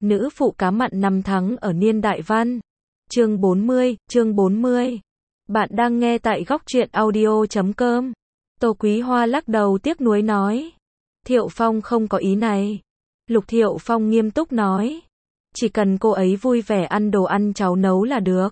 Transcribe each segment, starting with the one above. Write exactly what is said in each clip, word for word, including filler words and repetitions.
Nữ phụ cá mặn năm tháng ở niên đại văn. Chương bốn mươi, chương bốn mươi. Bạn đang nghe tại góc truyện audio chấm com. Tô Quý Hoa lắc đầu tiếc nuối nói. Thiệu Phong không có ý này. Lục Thiệu Phong nghiêm túc nói. Chỉ cần cô ấy vui vẻ ăn đồ ăn cháu nấu là được.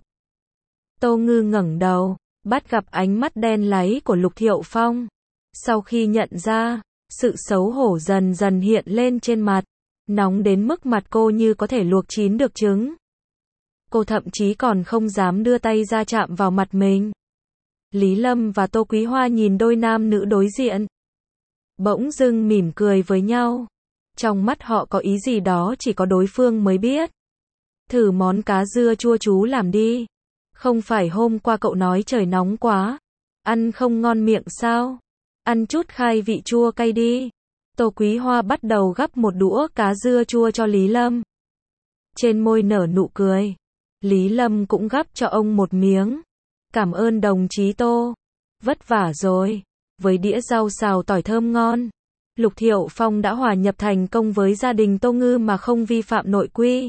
Tô Ngư ngẩng đầu, bắt gặp ánh mắt đen láy của Lục Thiệu Phong. Sau khi nhận ra, sự xấu hổ dần dần hiện lên trên mặt. Nóng đến mức mặt cô như có thể luộc chín được trứng. Cô thậm chí còn không dám đưa tay ra chạm vào mặt mình. Lý Lâm và Tô Quý Hoa nhìn đôi nam nữ đối diện. Bỗng dưng mỉm cười với nhau. Trong mắt họ có ý gì đó chỉ có đối phương mới biết. Thử món cá dưa chua chú làm đi. Không phải hôm qua cậu nói trời nóng quá. Ăn không ngon miệng sao? Ăn chút khai vị chua cay đi. Tô Quý Hoa bắt đầu gắp một đũa cá dưa chua cho Lý Lâm. Trên môi nở nụ cười. Lý Lâm cũng gắp cho ông một miếng. Cảm ơn đồng chí Tô. Vất vả rồi. Với đĩa rau xào tỏi thơm ngon. Lục Thiệu Phong đã hòa nhập thành công với gia đình Tô Ngư mà không vi phạm nội quy.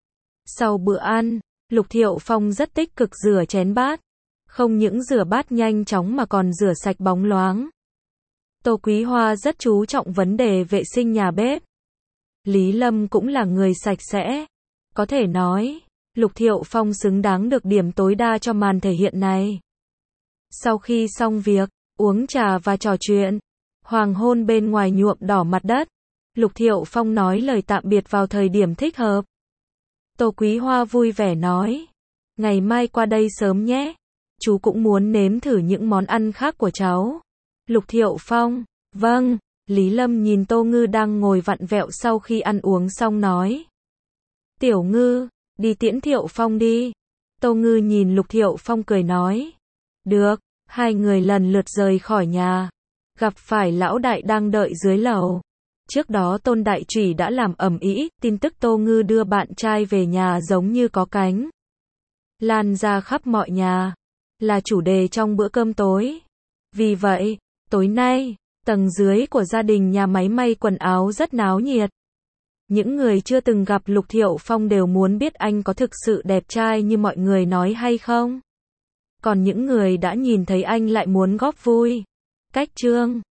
Sau bữa ăn, Lục Thiệu Phong rất tích cực rửa chén bát. Không những rửa bát nhanh chóng mà còn rửa sạch bóng loáng. Tô Quý Hoa rất chú trọng vấn đề vệ sinh nhà bếp. Lý Lâm cũng là người sạch sẽ. Có thể nói, Lục Thiệu Phong xứng đáng được điểm tối đa cho màn thể hiện này. Sau khi xong việc, uống trà và trò chuyện, hoàng hôn bên ngoài nhuộm đỏ mặt đất. Lục Thiệu Phong nói lời tạm biệt vào thời điểm thích hợp. Tô Quý Hoa vui vẻ nói, ngày mai qua đây sớm nhé. Chú cũng muốn nếm thử những món ăn khác của cháu. Lục Thiệu Phong, vâng. Lý Lâm nhìn Tô Ngư đang ngồi vặn vẹo sau khi ăn uống xong nói. Tiểu Ngư, đi tiễn Thiệu Phong đi. Tô Ngư nhìn Lục Thiệu Phong cười nói. Được, hai người lần lượt rời khỏi nhà. Gặp phải lão đại đang đợi dưới lầu. Trước đó Tôn Đại Trùy đã làm ầm ĩ, tin tức Tô Ngư đưa bạn trai về nhà giống như có cánh. Lan ra khắp mọi nhà. Là chủ đề trong bữa cơm tối. Vì vậy, tối nay, tầng dưới của gia đình nhà máy may quần áo rất náo nhiệt. Những người chưa từng gặp Lục Thiệu Phong đều muốn biết anh có thực sự đẹp trai như mọi người nói hay không. Còn những người đã nhìn thấy anh lại muốn góp vui. Cách chương